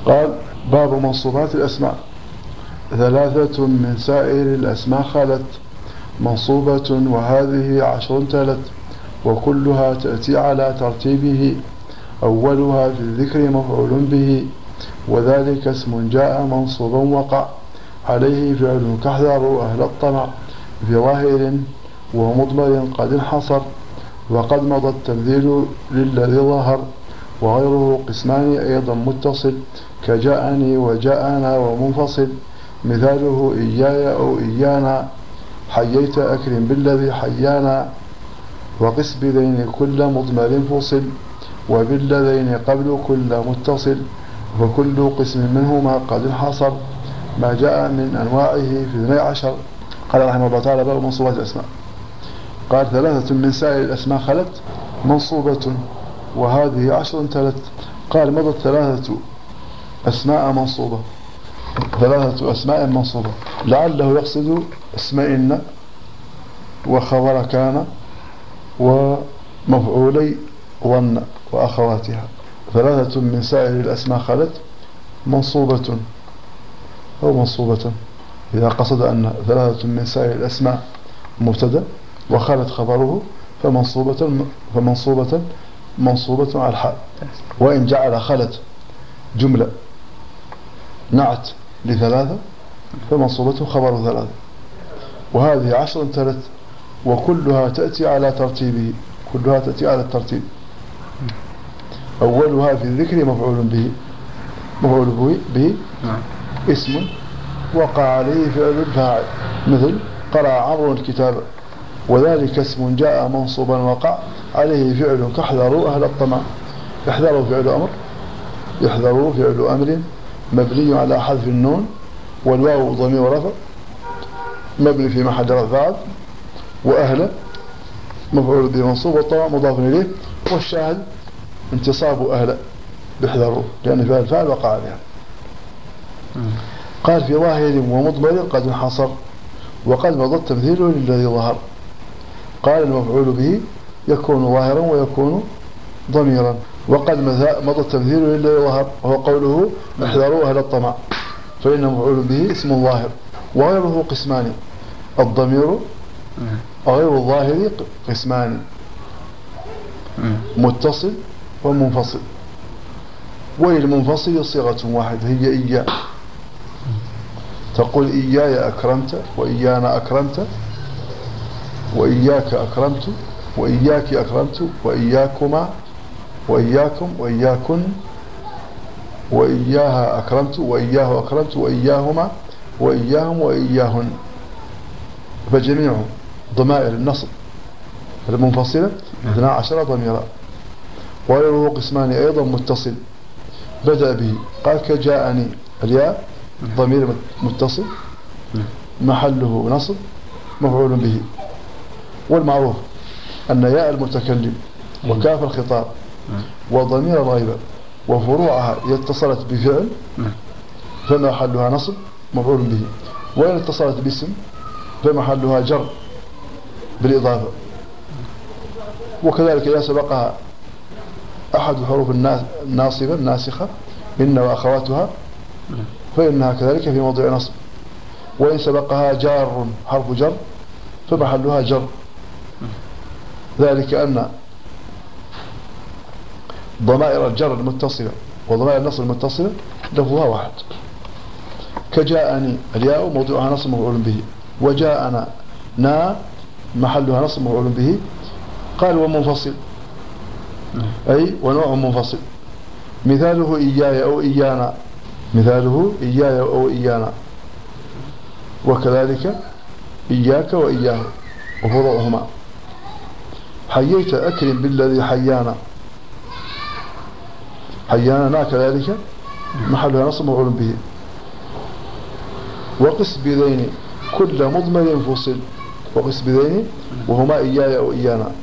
قال: باب منصوبات الأسماء. 3 من سائر الأسماء خلت منصوبة، وهذه 10 تلت، وكلها تأتي على ترتيبه. أولها في الذكر مفعول به، وذلك اسم جاء منصوبا وقع عليه فعل كاحذروا أهل الطمع في ظاهر ومضمر قد انحصر، وقد مضى التبذيل للذي ظهر. وغيره قسمان أيضا متصل، كجاءني وجاءنا ومنفصل. مثاله إياي أو إيانا، حييت أكرم بالذي حيانا. وقس بذين كل مضمر فصل، وبالذين قبل كل متصل، وكل قسم منهما قد انحصر ما جاء من أنواعه في 12. قال رحمه الله تعالى: باب منصوبات الأسماء. قال: 3 من سائر الأسماء خلت منصوبة، وهذه 10 تلت. قال: مضت 3 أسماء منصوبة، 3 أسماء منصوبة، لعله يقصد اسم إن وخبر كان ومفعولي ظن وأخواتها. 3 من سائر الأسماء خلت منصوبة أو منصوبة، إذا قصد أن 3 من سائر الأسماء مبتدأ وخلت خبره فمنصوبة على الحال. وإن جعل خلت جملة نعت ل3 فمنصوبة خبر 3. وهذه 10 تلت، وكلها تأتي على ترتيبه، كلها تأتي على الترتيب. أولها في الذكر مفعول به اسم وقع عليه فعل الفاعل، مثل قرأ عمرو الكتاب، وذلك اسم جاء منصوبا وقع عليه فعل كاحذروا أهل الطمع. احذروا فعل أمر، يحذروا فعل أمر مبني على حذف النون، والواو ضمير رفع مبني في محل رفع، وأهل مفعول به منصوب، والطمع مضاف إليه. والشاهد انتصاب أهل بيحذروا لأن فعل الفاعل وقع عليها. قال: في ظاهر ومضمر قد انحصر، وقد مضى التمثيل للذي ظهر. قال: المفعول به يكون ظاهرا ويكون ضميرا، وقد مضى التمثيل للذي ظهر، وهو قوله احذروا أهل الطمع، فإن مفعول به اسم ظاهر. وغيره قسمان، الضمير غير الظاهر قسمان، متصل ومنفصل. وللمنفصل صيغة واحدة هي إياه، تقول إياي أكرمت، وإيانا أكرمت، وإياك أكرمت، وإياك أكرمت، وإياكما، وإياكم، وإياكن، وإياها أكرمت، وإياه أكرمت، وإياهما، وإياهم، وإياهن. فجميع ضمائر النصب المنفصلة 12 ضميرا. وغيره قسمان أيضا متصل، بدأ به. قال: كجاءني، الياء ضمير متصل محله نصب مفعول به. والمعروف أن ياء المتكلم وكاف الخطاب وضمير الغيبة وفروعها اتصلت بفعل فمحلها نصب مفعول به، وإن اتصلت باسم فمحلها جر بالإضافة. وكذلك إذا سبقها أحد حروف الناصبة الناسخة إن وأخواتها فإنها كذلك في موضع نصب. وإن سبقها جار حرف جر فمحلها جر، ذلك أن ضمائر الجر المتصلة وضمائر النصب المتصلة لفظها واحد. كجاءني، الياء موضوعها نصب مفعول به، وجاءنا نا محلها نصب مفعول به. قال: ومنفصل أي ونوع منفصل. مثاله إياي أو إيانا، مثاله إياي أو إيانا، وكذلك إياك وإياه وفروعهما. حييت أكرم بالذي حيانا، حيانا كذلك محلها نصب مفعول به. وقس بذين كل مضمر فصل، وقس بذين وهما إياي أو إيانا.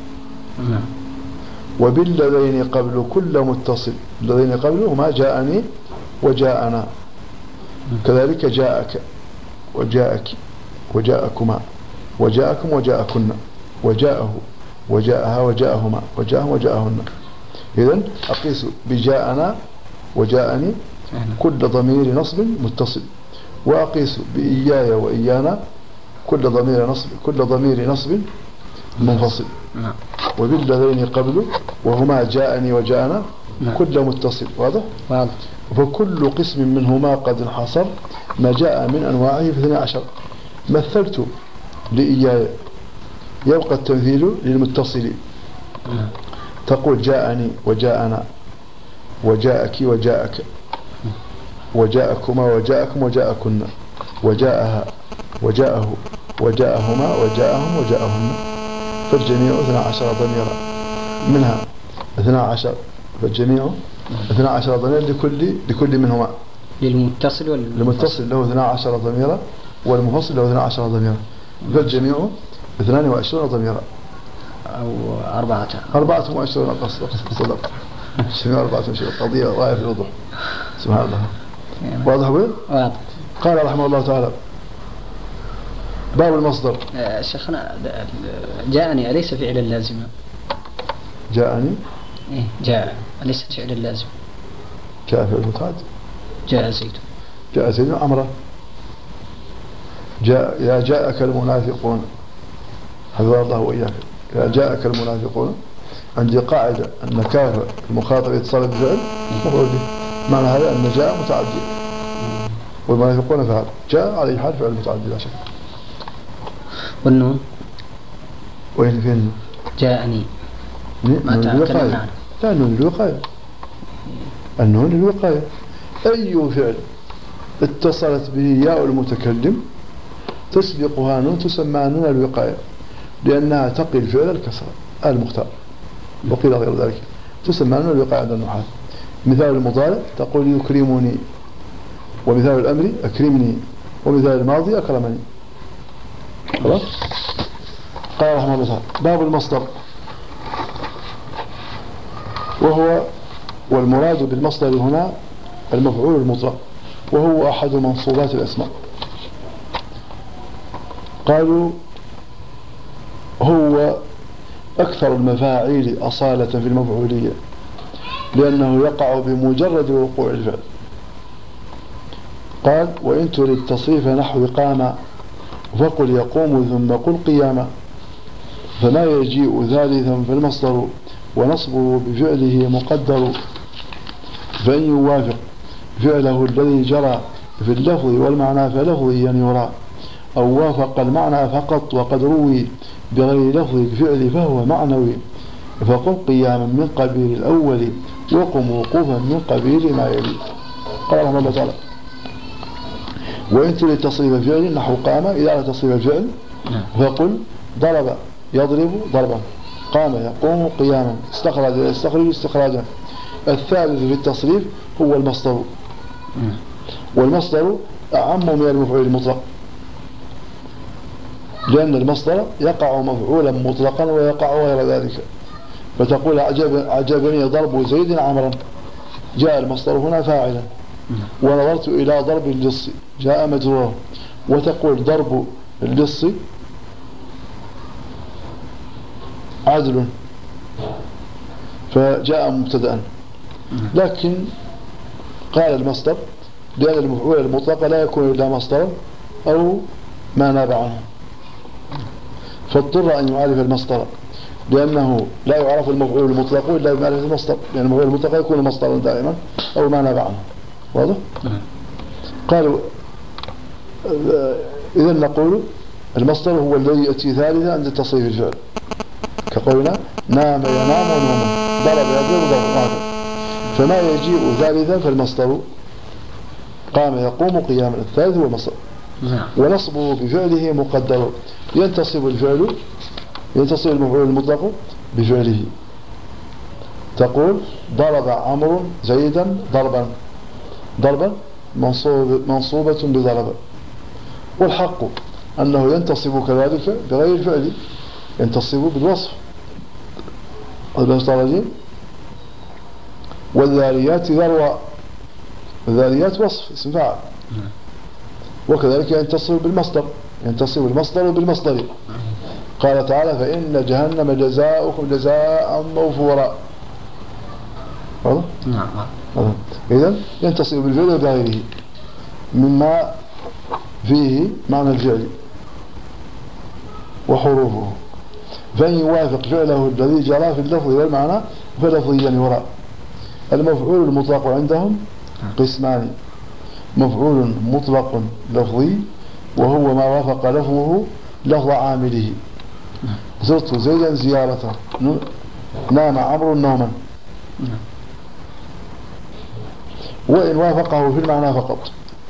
وبالذين قبل كل متصل، الذين قبل هما جاءني وجاءنا، كذلك جاءك وجاءك وجاءكما وجاءكم وجاءكن وجاءه وجاءها وجاءهما وجاءهم وجاءهن. إذن أقيس بجاءنا وجاءني كل ضمير نصب متصل، وأقيس بإياي وإيانا كل ضمير نصب منفصل، وبالذين قبله وهما جاءني وجاءنا كل متصل. واضح؟ فكل قسم منهما قد انحصر ما جاء من أنواعه في 12. مثلت لإياي يبقى التمثيل للمتصل، تقول جاءني وجاءنا وجاءك وجاءك وجاءكما وجاءكم وجاءكن وجاءها وجاءه وجاءهما وجاءهم وجاءهن، فالجميع 12 ضميرا، منها 12، فالجميع 12 ضمير لكل منهما، للمتصل له 12 ضميرا والمنفصل له 12 ضميرا، فالجميع 22 ضميرا أو 24 صدق. الجميع 24 قضية غاية في الوضوح. سبحان الله. واضح وين؟ قال رحمه الله تعالى باب المصدر. شيخنا جاءني أليس فعلا لازما؟ جاءني جاء أليس فعلا لازم؟ جاء فعل متعدي. جاء زيد عمرو. جاءك المنافقون، حفظ الله وإياك. يا جاءك المنافقون، عندي قاعدة أن كاف المخاطب يتصل بفعل مفعول به، معنى هذا أن جاء متعدي والمنافقون فعل، جاء عليه حال فعل متعدي لا شك. والنون وين فين؟ جاءني ما تأكلنا عنه. لا، النون للوقاية. النون للوقاية. أي فعل اتصلت به ياء المتكلم تسبقها نون تسمى نون الوقاية، لأنها تقي الفعل الكسر المختار، وقيل غير ذلك تسمى نون الوقاية عند النحاة. مثال المضارع تقول يكرمني، ومثال الأمر أكرمني، ومثال الماضي أكرمني. خلاص؟ قال رحمه الله تعالى باب المصدر، وهو والمراد بالمصدر هنا المفعول المطلق، وهو أحد منصوبات الأسماء. قالوا هو أكثر المفاعيل أصالة في المفعولية، لأنه يقع بمجرد وقوع الفعل. قال وإن تريد تصريف نحو قام فقل يقوم ثم قل قياما، فما يجيء ثالثا فالمصدر ونصبه بفعله مقدر، فإن يوافق فعله الذي جرى في اللفظ والمعنى فلفظيا يرى، أو وافق المعنى فقط وقد روي بغير لفظ الفعل فهو معنوي، فقم قياما من قبيل الأول وقم وقوفا من قبيل ما يلي. قال رحمه الله تعالى وإن تريد تصريف الفعل نحو قام، إذا أردت تصريف الفعل فقل ضرب يضرب ضربا، قام يقوم قياما، استخرج يستخرج استخراجا. الثالث في التصريف هو المصدر، والمصدر أعم من المفعول المطلق، لأن المصدر يقع مفعولا مطلقا ويقع غير ذلك. فتقول عجبني ضرب زيد عمرا، جاء المصدر هنا فاعلا، ونظرت إلى ضرب اللص جاء مجرورا، وتقول ضرب اللص عدل فجاء مبتدأ. لكن قال المصدر لأن المفعول المطلق لا يكون إلا مصدر أو ما ناب عنه، فاضطر أن يعرف المصدر، لأنه لا يعرف المفعول المطلق إلا بمعرفة المصدر، لأن المفعول المطلق يكون مصدرا دائما أو ما ناب عنه. واضح؟ قالوا إذا نقول المصدر هو الذي يأتي ثالثا عند تصريف الفعل، كقولنا نام ينام ونوما، ضرب يضرب ضربا. فما يجيء ثالثا فالمصدر، قام يقوم قياما، الثالث هو المصدر، ونصبه بفعله مقدر، ينتصب المفعول المطلق بفعله. تقول ضرب عمرو زيدا ضربا منصوبة بضرب، والحق أنه ينتصب كذلك بغير الفعل، ينتصب بالوصف. والذاريات ذروة، الذاريات وصف اسم فاعل، وكذلك ينتصب بالمصدر، ينتصب المصدر بالمصدر. قال تعالى فإن جهنم جزاؤكم جزاء موفورا. إذن ينتصب بالفعل وبغيره مما فيه معنى الفعل وحروفه، فإن يوافق فعله الذي جرى في اللفظ والمعنى فلفظيا وراء. المفعول المطلق عندهم قسمان: مفعول مطلق لفظي وهو ما وافق لفظه لفظ عامله، زرت زيدا زيارته، نام عمرو نوما، وإن وافقه في المعنى فقط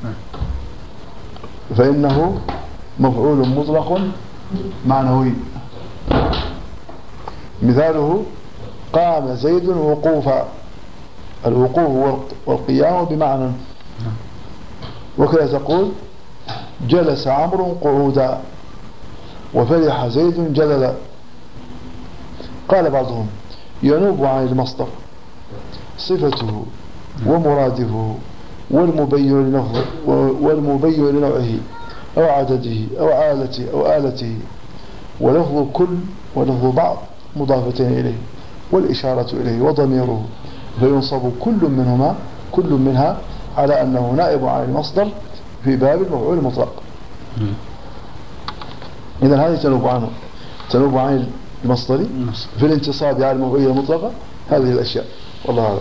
فإنه مفعول مطلق معنوي. مثاله: قام زيد وقوفا، الوقوف والقيام بمعنى. وكذا تقول: جلس عمرو قعودا وفرح زيد جللا. قال بعضهم: ينوب عن المصدر صفته ومرادفه والمبين لنوعه أو عدده أو آلته ولفظ كل ولفظ بعض مضافتين إليه والإشارة إليه وضميره، فينصب كل منها على أنه نائب عن المصدر في باب المفعول المطلق. إذن هذه تنوب عن المصدر في الانتصاب على المفعول المطلقة هذه الأشياء. والله أعلم.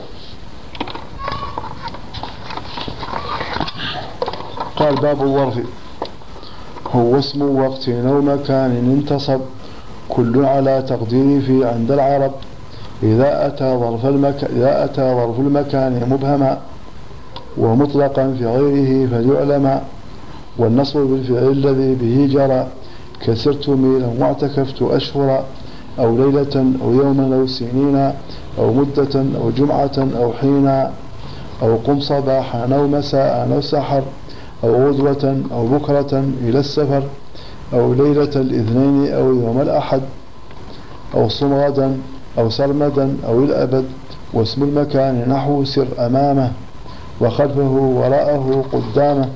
قال: باب الظرف هو اسم وقت أو مكان انتصب كل على تقديره في عند العرب إذا أتى ظرف المكان مبهما ومطلقا في غيره فليعلم، والنصب بالفعل الذي به جرى كسرت ميلا واعتكفت أشهرا أو ليلة أو يوما أو سنين أو مدة أو جمعة أو حينا أو قم صباحا أو مساء أو سحر أو غدوة أو بكرة إلى السفر أو ليلة الاثنين أو يوم الأحد أو صم غدا أو سرمدا أو الأبد. واسم المكان نحو سر أمامه وخلفه وراءه قدامه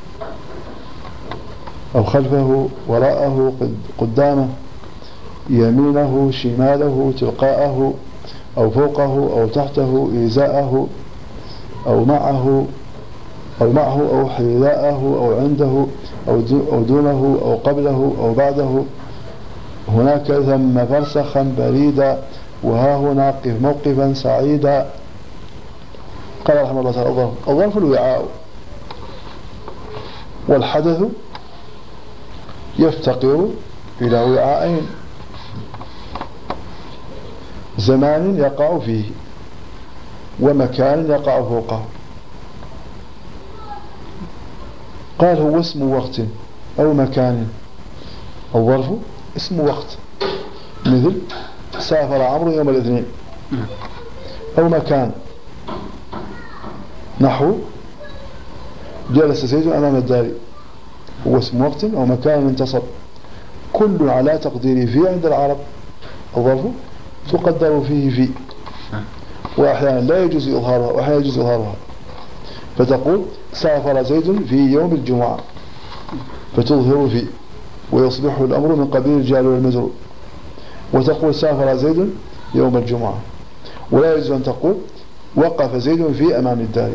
أو خلفه وراءه قدامه يمينه شماله تلقاءه أو فوقه أو تحته إزاءه أو معه أو حذاءه أو عنده أو دونه أو قبله أو بعده. هناك ثم فرسخا بريدا وها هنا قف موقفا سعيدا. قال رحمه الله تعالى: الظرف الوعاء، والحدث يفتقر إلى وعاءين: زمان يقع فيه ومكان يقع فوقه. قال: هو اسم وقت أو مكان. الظرف اسم وقت، مثل سافر عمرو يوم الاثنين. أو مكان نحو جلس زيد أمام الدار. هو اسم وقت أو مكان انتصب كل على تقديره في عند العرب. الظرف تقدر فيه في، وأحيانا لا يجوز إظهارها وأحيانا يجوز إظهارها، فتقول: سافر زيد في يوم الجمعة، فتظهر في ويصبح الأمر من قبيل الجار والمجرور. وتقول: سافر زيد يوم الجمعة. ولا يجوز أن تقول: وقف زيد في أمام الدار،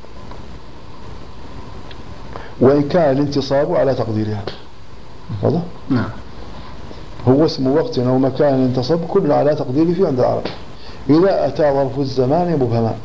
وإن كان الانتصاب على تقديرها. واضح؟ نعم. هو اسم وقت أو مكان انتصب كل على تقديره في عند العرب إذا أتى ظرف الزمان مبهما.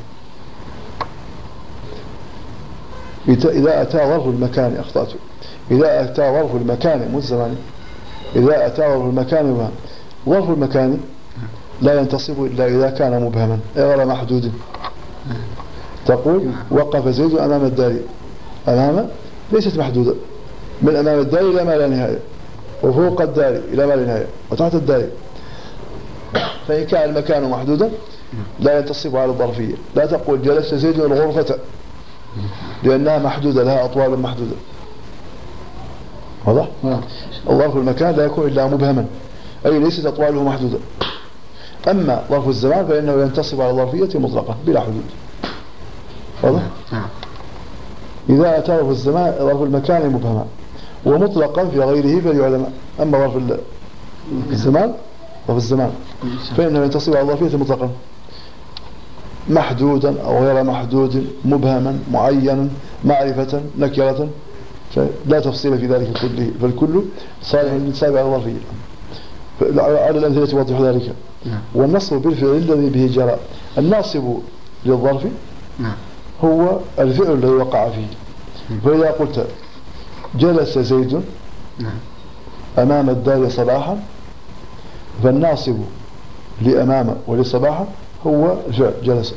إذا أتى ظرف المكان، أخطأت، إذا أتى ظرف المكان مو الزمان، إذا أتى ظرف المكان مبهم. ظرف المكان لا ينتصب إلا إذا كان مبهما غير محدود. تقول: وقف زيد أمام الدار. أمام ليست محدودة، من أمام الدار إلى ما لا نهاية، وفوق الدار إلى ما لا نهاية، وتحت الدار. فإن كان المكان محدودا لا ينتصب على الظرفية. لا تقول: جلس زيد الغرفة، لأنها محدودة، لها أطوال محدودة. واضح؟ الظرف المكان لا يكون إلا مبهما، أي ليست أطواله محدودة. أما ظرف الزمان فإنه ينتصب على الظرفية مطلقة بلا حدود. واضح؟ إذا أتى ظرف الزمان ظرف المكان مبهما ومطلقا في غيره فليعلم. أما ظرف الزمان فإنه ينتصب على الظرفية مطلقا. محدودا أو غير محدود، مبهما، معينا، معرفة، نكرة، لا تفصيل في ذلك كله، فالكل سابع الظرفية على الأمثلة توضح ذلك. والنصب بالفعل الذي به جرى. الناصب للظرف هو الفعل الذي وقع فيه. فإذا قلت جلس زيد أمام الدار صباحا، فالناصب لأمام ولصباحا هو الفعل جلس.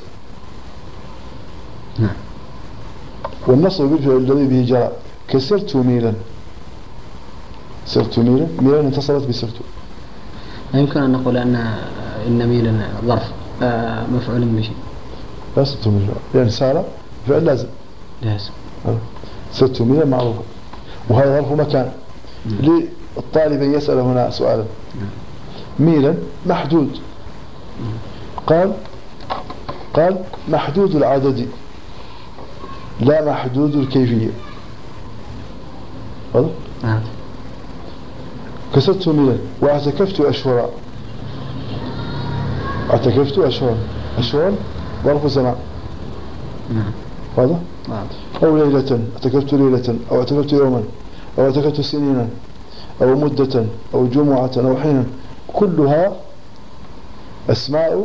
والنصب بالفعل الذي به جرى كسرت ميلا، سرت ميلا، ميلا انتصرت بسرت. لا يمكن أن نقول إن ميلا ظرف مفعول بشيء. لا سرت ميلا يعني سارة فعل لازم. سرت ميلا معروفة، وهذا ظرف مكان. للطالب يسأل هنا سؤالا. ميلا محدود، قال محدود العدد لا محدود الكيفية. واضح؟ كسرت ميلا واعتكفت أشهرا. اعتكفت أشهرا، أشهرا ظرف زمان. واضح؟ أو ليلة، اعتكفت ليلة، أو اعتكفت يوما، أو اعتكفت سنينا، أو مدة، أو جمعة، أو حينا، كلها أسماء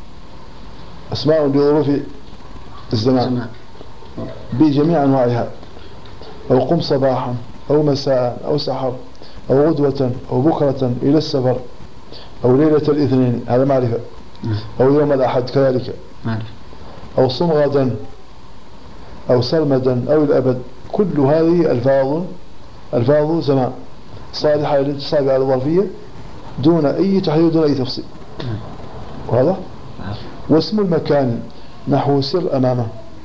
لظروف الزمان بجميع أنواعها. أو قم صباحا، أو مساء، أو سحر، أو غدوة، أو بكرة إلى السفر، أو ليلة الاثنين، هذا معرفة. أو يوم الأحد كذلك، أو صم غدا، أو سرمدا، أو الأبد، كل هذه ألفاظ زمان صالحة للانتصاب على الظرفية دون أي تحديد، دون أي تفصيل. وهذا واسم المكان نحو سر أمامه.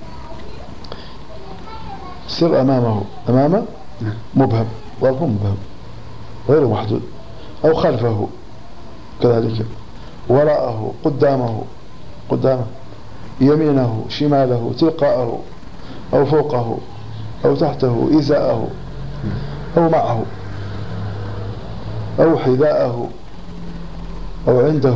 سر أمامه، أمامه مبهم، ظرف مبهم غير محدود. أو خلفه كذلك، وراءه، قدامه، يمينه، شماله، تلقاءه، أو فوقه، أو تحته، إزاءه، أو معه، أو حذاءه، أو عنده.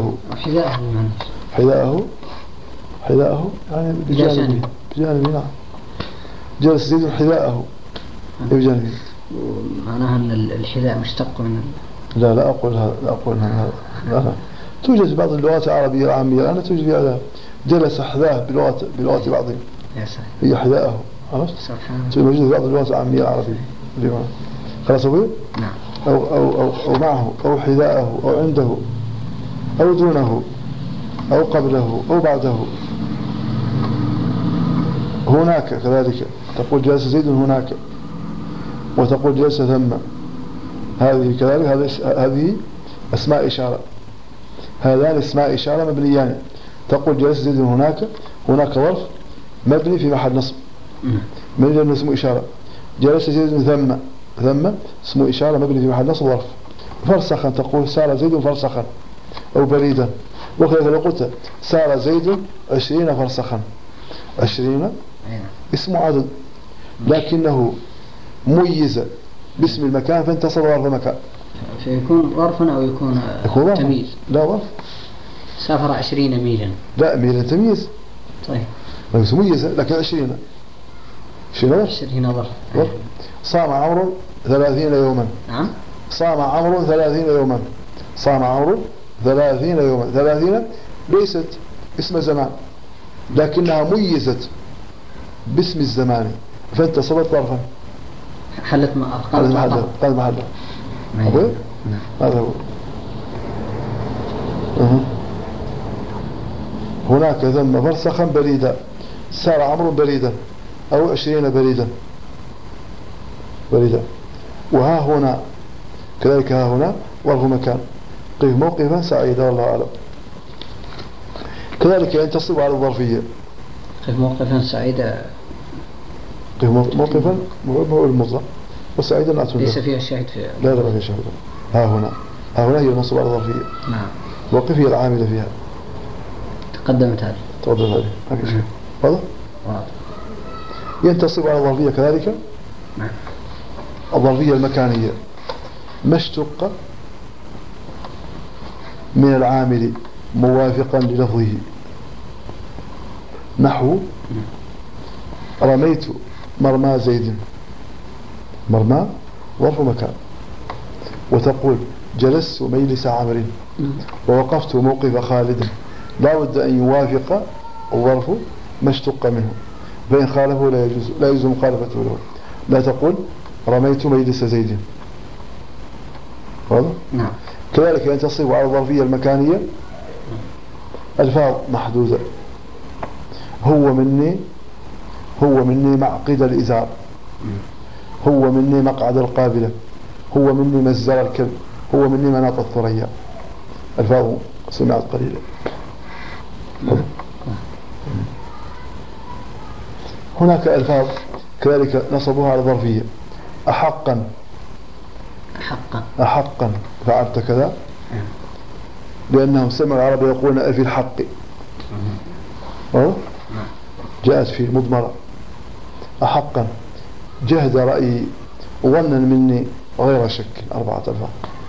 حذاءه يعني بجانبه، نعم. جلس زيد حذاءه بجانبه. معناها أن الحذاء مشتق من لا أقول هذا. لا. توجد بعض اللغات العربية العامية أنا توجد فيها جلس حذاء بلغة بعضهم، هي حذاءه. عرفت؟ توجد في بعض اللغات العامية العربية. خلاص أقول؟ نعم. أو معه، أو حذاءه، أو عنده، أو دونه، أو قبله، أو بعده. هناك كذلك، تقول جلس زيد هناك، وتقول جلس ثم. هذه كذلك، هذه أسماء إشارة. هذان اسماء إشارة مبنيان. تقول جلس زيد هناك ظرف مبني في محل نصب، من لأنه اسمه إشارة. جلس زيد ثم اسمه إشارة مبني في محل نصب ظرف. فرسخا تقول سار زيد فرسخا، أو بريدا. وكذلك لو قلت سار زيد 20 فرسخا، 20 اسم عدد لكنه ميز باسم المكان فانتصر ظرف مكان. فيكون ظرفا أو يكون تمييز. لا ظرف. سافر 20 ميلا. لا ميلا تمييز. طيب. بس ميز لكن 20 ظرف. صام عمرو 30 يوما. نعم. صام عمرو 30 يوما. صام عمرو 30 يوما. 30 ليست اسم زمان لكنها ميزت باسم الزمان فانتصبت ظرفا. حلت محلها. هذا هو. هناك ثم فرسخا بريدا، سار عمرو بريدا، أو 20 بريدا. وها هنا كذلك، ها هنا ظرف مكان. قف موقفا سعيدا، والله أعلم. كذلك ينتصب على الظرفية. قف موقفا سعيدا، قف موقفا هو المطلق، وسعيدا أتون ليس فيها الشاهد في. لا فيها شاهد. ها هنا هي المنصوب على الظرفية. نعم. وقف هي العاملة فيها. تقدمت هذه. واضح؟ ينتصب على الظرفية كذلك. نعم. الظرفية المكانية ما اشتق من العامل موافقا للفظه. نحو رميت مرمى زيد. مرمى ظرف مكان. وتقول جلست مجلس عمرو ووقفت موقف خالد. لا بد أن يوافق الظرف ما اشتق منه، فإن خالفه لا يجوز مخالفته له. لا تقول رميت مجلس زيد. واضح؟ نعم. كذلك أن تصف على الظرفية المكانية ألفاظ محدودة. هو مني معقد الإزار، هو مني مقعد القابلة، هو مني مزار الكلب، هو مني مناط الثريا. ألفاظ سمعت قليلا. هناك ألفاظ كذلك نصبوها على الظرفية. أحقا فعلت كذا، لأنهم سمعوا العرب يقولون في الحق. جاءت في مضمرة. أحقا جهد رأيي ظنا مني غير شك. 4 ألفاظ.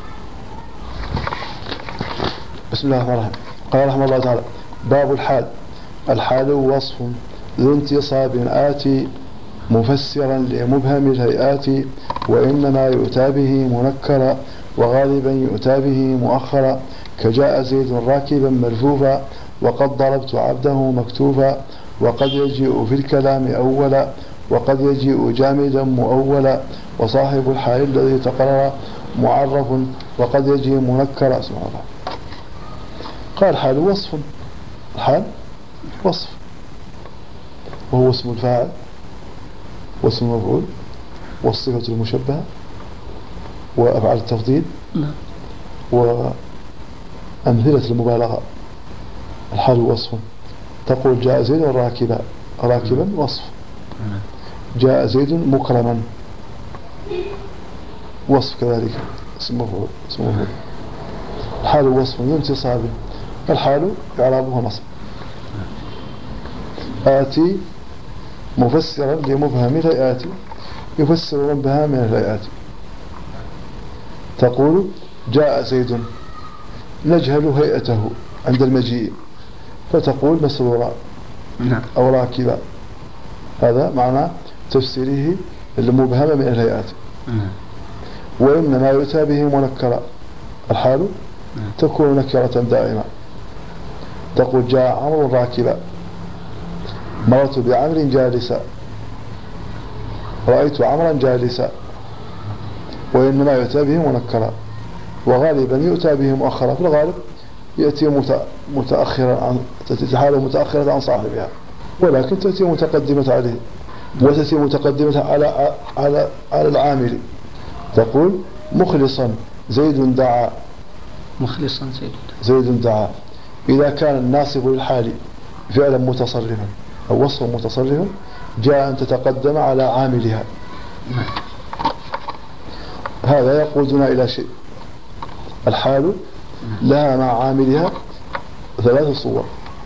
بسم الله الرحمن الرحيم. قال رحمه الله تعالى: باب الحال. الحال وصف ذو انتصاب آتي مفسرا لمبهم الهيئات، وإنما يؤتى به منكرا وغالبا يؤتى به مؤخرا، كجاء زيد راكبا ملفوفا وقد ضربت عبده مكتوفا، وقد يجيء في الكلام أولا وقد يجيء جامدا مؤولا، وصاحب الحال الذي تقرر معرف وقد يجيء منكرا. سبحان الله. قال الحال وصف. الحال وصف، وهو اسم الفاعل واسم المفعول والصفة المشبهة وأفعال التفضيل وأمثلة المبالغة. الحال وصف. تقول جاء زيد راكبا وصف. جاء زيد مكرما وصف كذلك اسم مفعول. الحال وصف ذو انتصاب. الحال إعرابها نصب. آتي مفسرا لمبهم الهيئات، يفسر مبهم من الهيئات. تقول جاء زيد، نجهل هيئته عند المجيء، فتقول مسرورا أو راكبا. هذا معنى تفسيره المبهم من الهيئات. وإنما يؤتى به منكرا. الحال تكون نكرة دائما. تقول جاء عمرو راكبا، مررت بعمر جالسا، رأيت عمرا جالسا. وإنما يؤتى به منكرا، وغالبا يؤتى به مؤخرا. في الغالب يأتي متأخرا تأتي حاله متأخرة عن صاحبها، ولكن تأتي متقدمة عليه، وتأتي متقدمة على العامل. تقول مخلصا زيد دعا. زيد دعا إذا كان الناصب للحال فعلا متصرفا أو وصفا متصرفا، جاء أن تتقدم على عاملها. هذا يقودنا إلى شيء. الحال لها مع عاملها 3 صور: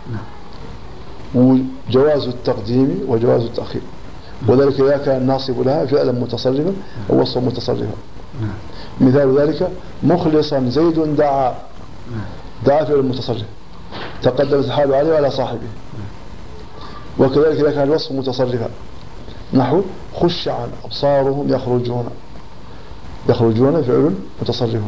وجواز التقديم وجواز التأخير، وذلك إذا كان الناصب لها فعلا متصرفا أو وصفا متصرفا. مثال ذلك مخلصا زيد دعا. دعا فعل متصرف، تقدمت الحال عليه وعلى صاحبه. وكذلك إذا كان الوصف متصرفا، نحو خشعا أبصارهم يخرجون فعل متصرف.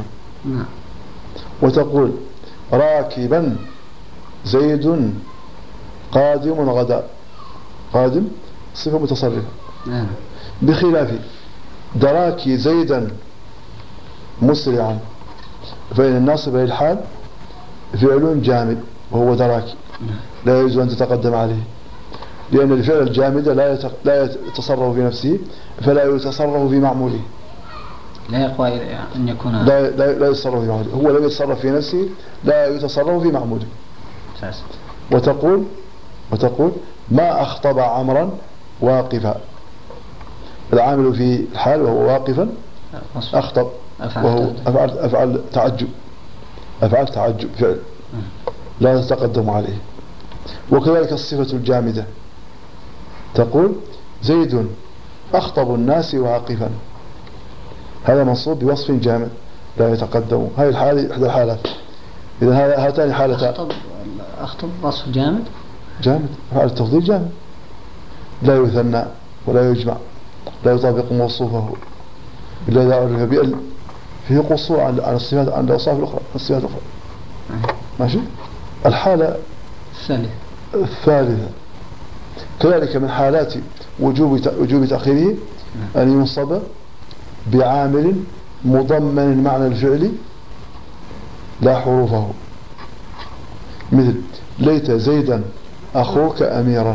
وتقول راكبا زيد قادم غدا. قادم صفة متصرفة، بخلاف دراكي زيدا مسرعا، فإن الناصب للحال فعل جامد وهو دراكي، لا يجوز أن تتقدم عليه، لأن الفعل الجامد لا يتصرف في نفسه، فلا يتصرف في معموله. لا يقوى أن يكون لا يتصرف في معموله. هو لم يتصرف في نفسه، لا يتصرف في معموله. وتقول ما أخطب عمرا واقفا. العامل في الحال وهو واقفا أخطب، وهو أفعل تعجب فعل لا تتقدم عليه. وكذلك الصفة الجامدة، تقول زيد أخطب الناس واقفا. هذا منصوب بوصف جامد لا يتقدم. هذه الحالة إحدى الحالات. إذا هاتان حالتان. أخطب وصف جامد. جامد، فعل التفضيل جامد، لا يثنى ولا يجمع، لا يطابق موصوفه إلا إذا عرف بأل، فيه قصور عن الصفات، عن الأوصاف الأخرى، الصفات الأخرى. ماشي. الحالة الثالثة كذلك من حالات وجوب تأخيره أن ينصب بعامل مضمن معنى الفعل لا حروفه، مثل ليت زيدا أخوك أميرا.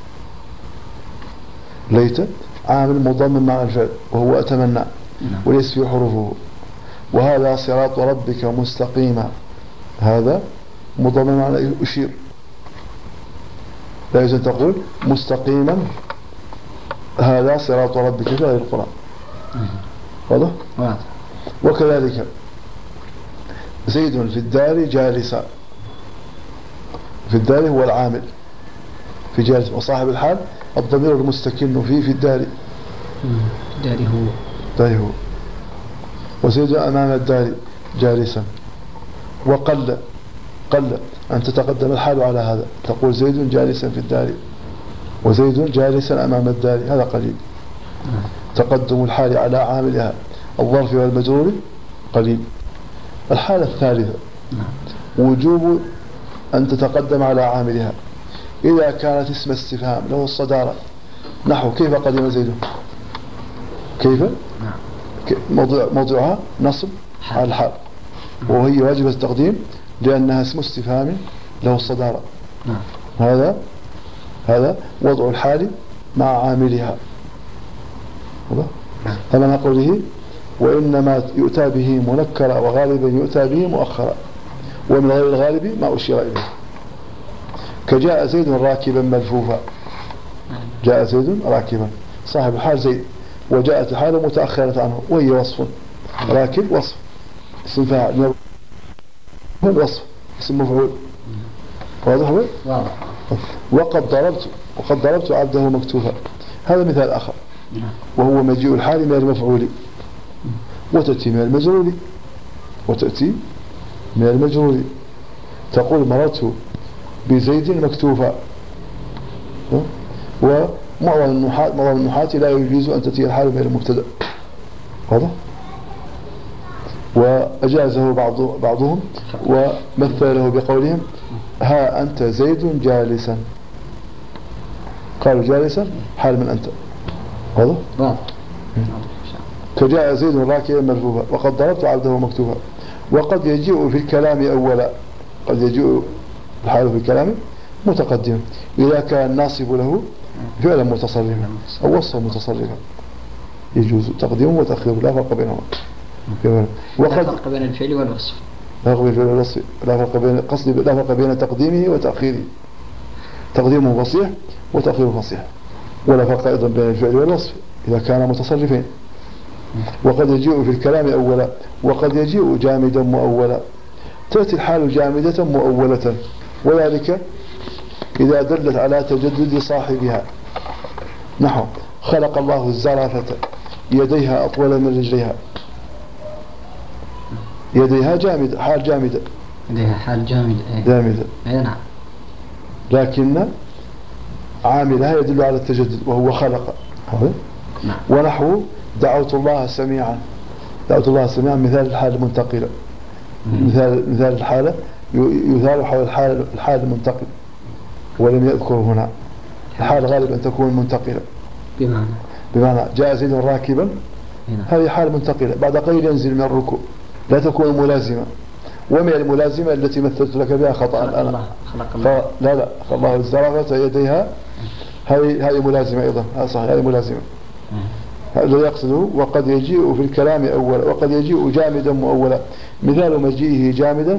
ليت عامل مضمن معنى الفعل وهو أتمنى وليس فيه حروفه. وهذا صراط ربك مستقيما، هذا مضمن معنى أشير، لا يجوز أن تقول مستقيما هذا صراط ربك في غير القرآن. واضح؟ وكذلك زيد في الدار جالسا، في الدار هو العامل في جالس، وصاحب الحال الضمير المستكن فيه في الدار، داري هو. وزيد أمام الدار جالسا. وقل أن تتقدم الحال على هذا، تقول زيد جالسا في الدار وزيد جالسا أمام الدار، هذا قليل. تقدم الحال على عاملها الظرف والمجرور قليل. الحالة الثالثة وجوب أن تتقدم على عاملها إذا كانت اسم استفهام له الصدارة، نحو كيف قدم زيد، كيف موضوعها نصب على الحال، وهي واجبة التقديم لأنها اسم استفهام له الصدارة. هذا وضع الحال مع عاملها. فمن قوله وإنما يؤتى به منكرا وغالبا يؤتى به مؤخرا، ومن غير الغالب ما أشير إليه، كجاء زيد راكبا ملفوفا. جاء زيد راكبا، صاحب الحال زيد، وجاءت الحال متأخرة عنه وهي وصف. راكب وصف اسم فاعل، وصف اسم مفعول. واضح؟ وقد ضربت عبده مكتوفا، هذا مثال آخر، وهو مجيء الحال من المفعول وتأتي من المجرور. تقول مررت بزيد مكتوفا. ومعظم النحاة لا يجوز أن تأتي الحال من المبتدأ. واضح؟ وأجازه بعضهم ومثل له بقولهم ها أنت زيد جالسا، قالوا جالسا حال من أنت. واضح؟ كجاء زيد راكبا ملفوفا، وقد ضربت عبده مكتوفا. وقد يجيء في الكلام أولا، قد يجيء الحال في الكلام متقدما إذا كان ناصب له فعلا متصرفا أو وصفا متصرفا، يجوز تقديمه وتأخيره، لا فرق بينهما. لا فرق بين الفعل والوصف، لا فرق بين الفعل والوصف، لا فرق بين تقديمه وتأخيره، تقديمه فصيح وتأخيره فصيح. ولا فرق أيضا بين الفعل والوصف إذا كان متصرفين. وقد يجيء في الكلام أولا، وقد يجيء جامدا مؤولا. تأتي الحال جامدة مؤولة، وذلك إذا دلت على تجدد صاحبها، نحو خلق الله الزرافة يديها أطول من رجليها. يديها جامدة، حال جامدة، يديها حال جامدة. نعم. لكن عاملها يدل على التجدد وهو خلق. نعم. ونحو دعوت الله سميعا. دعوت الله سميعا مثال الحال المنتقلة، مثال الحالة يثار حول الحال المنتقل، ولم يذكر هنا. الحال غالبا تكون منتقلة، بمعنى جاء زيد راكبا، هذه حال منتقلة بعد قليل ينزل من الركوع، لا تكون ملازمة. ومن الملازمة التي مثلت لك بها خطأ الآن، لا الله الزرافة يديها، هذه ملازمة أيضا، صحيح، هذه ملازمة. هذا يقصده. وقد يجيء في الكلام أولا، وقد يجيء جامدا مؤولا. مثال مجيئه جامدا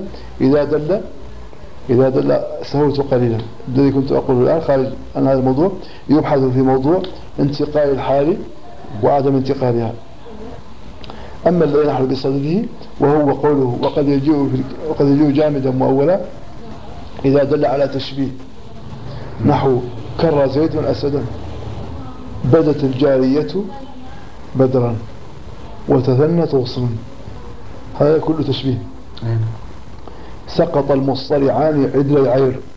إذا دل سهوت قليلا. الذي كنت أقول الآن خارج عن هذا الموضوع، يبحث في موضوع انتقال الحال وعدم انتقالها. أما الذي نحن بصدده وهو قوله وقد يجيء جامدا مؤولا إذا دل على تشبيه، نحو كر زيد أسدا، بدت الجارية بدرا، وتثنت غصنا. هذا كله تشبيه. سقط المصطلعان عدل العير،